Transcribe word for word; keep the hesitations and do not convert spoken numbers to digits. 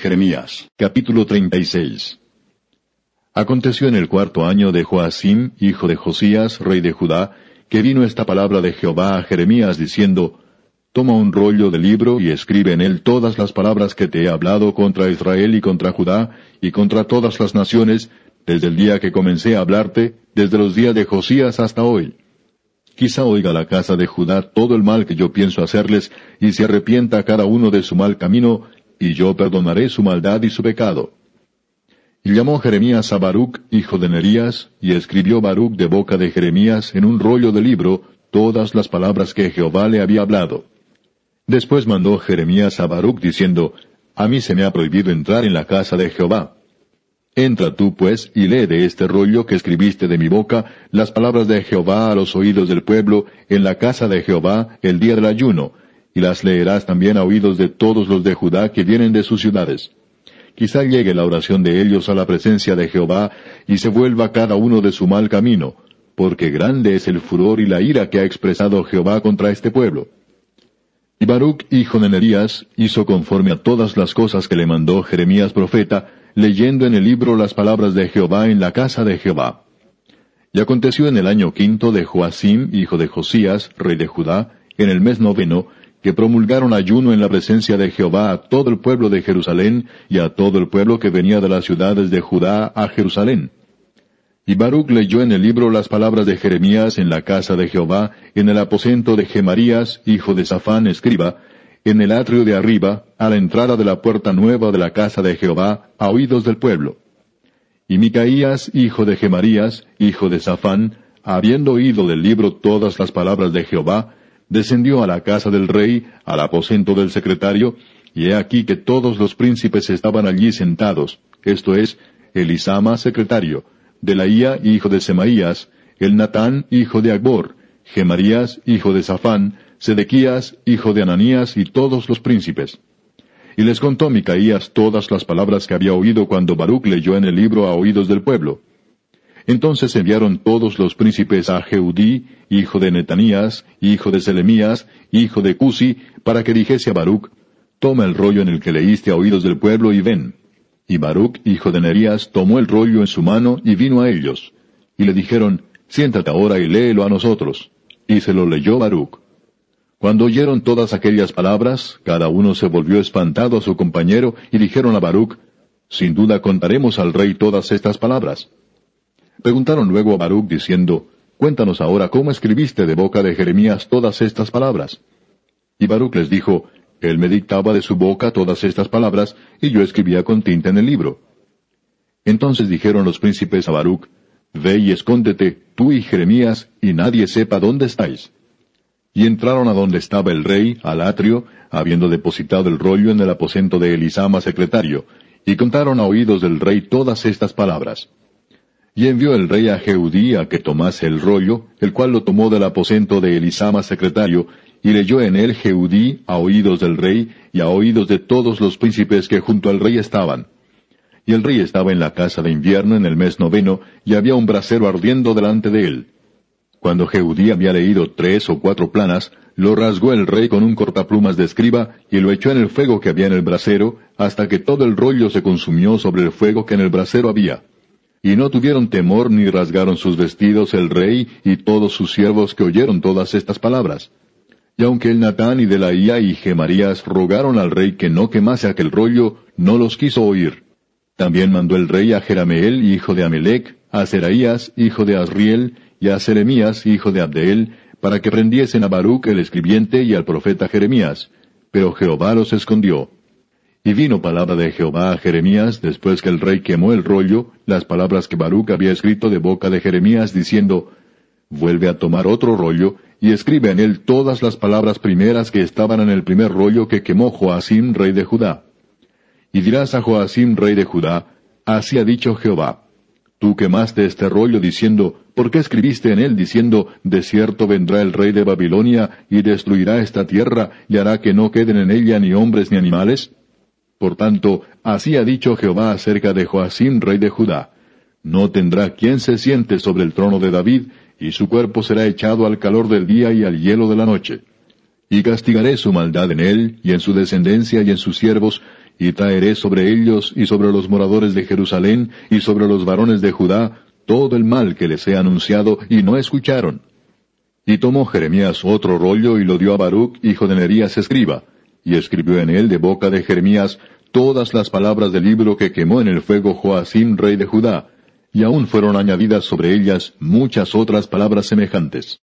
Jeremías, capítulo treinta y seis. Aconteció en el cuarto año de Joacim, hijo de Josías, rey de Judá, que vino esta palabra de Jehová a Jeremías, diciendo, Toma un rollo de libro y escribe en él todas las palabras que te he hablado contra Israel y contra Judá, y contra todas las naciones, desde el día que comencé a hablarte, desde los días de Josías hasta hoy. Quizá oiga la casa de Judá todo el mal que yo pienso hacerles, y se arrepienta cada uno de su mal camino, y yo perdonaré su maldad y su pecado. Y llamó Jeremías a Baruc, hijo de Nerías, y escribió Baruc de boca de Jeremías en un rollo de libro todas las palabras que Jehová le había hablado. Después mandó Jeremías a Baruc diciendo, A mí se me ha prohibido entrar en la casa de Jehová. Entra tú, pues, y lee de este rollo que escribiste de mi boca las palabras de Jehová a los oídos del pueblo en la casa de Jehová el día del ayuno, y las leerás también a oídos de todos los de Judá que vienen de sus ciudades. Quizá llegue la oración de ellos a la presencia de Jehová, y se vuelva cada uno de su mal camino, porque grande es el furor y la ira que ha expresado Jehová contra este pueblo. Y Baruc, hijo de Nerías, hizo conforme a todas las cosas que le mandó Jeremías profeta, leyendo en el libro las palabras de Jehová en la casa de Jehová. Y aconteció en el año quinto de Joacim, hijo de Josías, rey de Judá, en el mes noveno, que promulgaron ayuno en la presencia de Jehová a todo el pueblo de Jerusalén y a todo el pueblo que venía de las ciudades de Judá a Jerusalén. Y Baruc leyó en el libro las palabras de Jeremías en la casa de Jehová, en el aposento de Gemarías, hijo de Safán, escriba, en el atrio de arriba, a la entrada de la puerta nueva de la casa de Jehová, a oídos del pueblo. Y Micaías, hijo de Gemarías, hijo de Safán, habiendo oído del libro todas las palabras de Jehová, descendió a la casa del rey, al aposento del secretario, y he aquí que todos los príncipes estaban allí sentados, esto es, Elisama, secretario, Delaía, hijo de Semaías, el Natán, hijo de Agbor, Gemarías, hijo de Safán, Sedequías, hijo de Ananías, y todos los príncipes. Y les contó Micaías todas las palabras que había oído cuando Baruc leyó en el libro a oídos del pueblo. Entonces enviaron todos los príncipes a Jehudí, hijo de Netanías, hijo de Selemías, hijo de Cusi, para que dijese a Baruc, Toma el rollo en el que leíste a oídos del pueblo y ven. Y Baruc, hijo de Nerías, tomó el rollo en su mano y vino a ellos. Y le dijeron, Siéntate ahora y léelo a nosotros. Y se lo leyó Baruc. Cuando oyeron todas aquellas palabras, cada uno se volvió espantado a su compañero y dijeron a Baruc, Sin duda contaremos al rey todas estas palabras. Preguntaron luego a Baruc diciendo, Cuéntanos ahora cómo escribiste de boca de Jeremías todas estas palabras. Y Baruc les dijo, Él me dictaba de su boca todas estas palabras, y yo escribía con tinta en el libro. Entonces dijeron los príncipes a Baruc, Ve y escóndete, tú y Jeremías, y nadie sepa dónde estáis. Y entraron a donde estaba el rey, al atrio, habiendo depositado el rollo en el aposento de Elisama secretario, y contaron a oídos del rey todas estas palabras. Y envió el rey a Jehudí a que tomase el rollo, el cual lo tomó del aposento de Elisama secretario, y leyó en él Jehudí a oídos del rey, y a oídos de todos los príncipes que junto al rey estaban. Y el rey estaba en la casa de invierno en el mes noveno, y había un brasero ardiendo delante de él. Cuando Jehudí había leído tres o cuatro planas, lo rasgó el rey con un cortaplumas de escriba, y lo echó en el fuego que había en el brasero, hasta que todo el rollo se consumió sobre el fuego que en el brasero había. Y no tuvieron temor ni rasgaron sus vestidos el rey y todos sus siervos que oyeron todas estas palabras. Y aunque el Natán y Delaía y Gemarías rogaron al rey que no quemase aquel rollo, no los quiso oír. También mandó el rey a Jerameel, hijo de Amelec, a Seraías, hijo de Asriel, y a Seremías, hijo de Abdeel, para que prendiesen a Baruc el escribiente y al profeta Jeremías. Pero Jehová los escondió. Y vino palabra de Jehová a Jeremías, después que el rey quemó el rollo, las palabras que Baruc había escrito de boca de Jeremías, diciendo, Vuelve a tomar otro rollo, y escribe en él todas las palabras primeras que estaban en el primer rollo que quemó Joacim, rey de Judá. Y dirás a Joacim, rey de Judá, Así ha dicho Jehová, Tú quemaste este rollo diciendo, ¿por qué escribiste en él diciendo, De cierto vendrá el rey de Babilonia, y destruirá esta tierra, y hará que no queden en ella ni hombres ni animales? Por tanto, así ha dicho Jehová acerca de Joacim, rey de Judá, No tendrá quien se siente sobre el trono de David, y su cuerpo será echado al calor del día y al hielo de la noche. Y castigaré su maldad en él, y en su descendencia y en sus siervos, y traeré sobre ellos y sobre los moradores de Jerusalén y sobre los varones de Judá todo el mal que les he anunciado, y no escucharon. Y tomó Jeremías otro rollo y lo dio a Baruch, hijo de Nerías, escriba, y escribió en él de boca de Jeremías todas las palabras del libro que quemó en el fuego Joacim, rey de Judá, y aún fueron añadidas sobre ellas muchas otras palabras semejantes.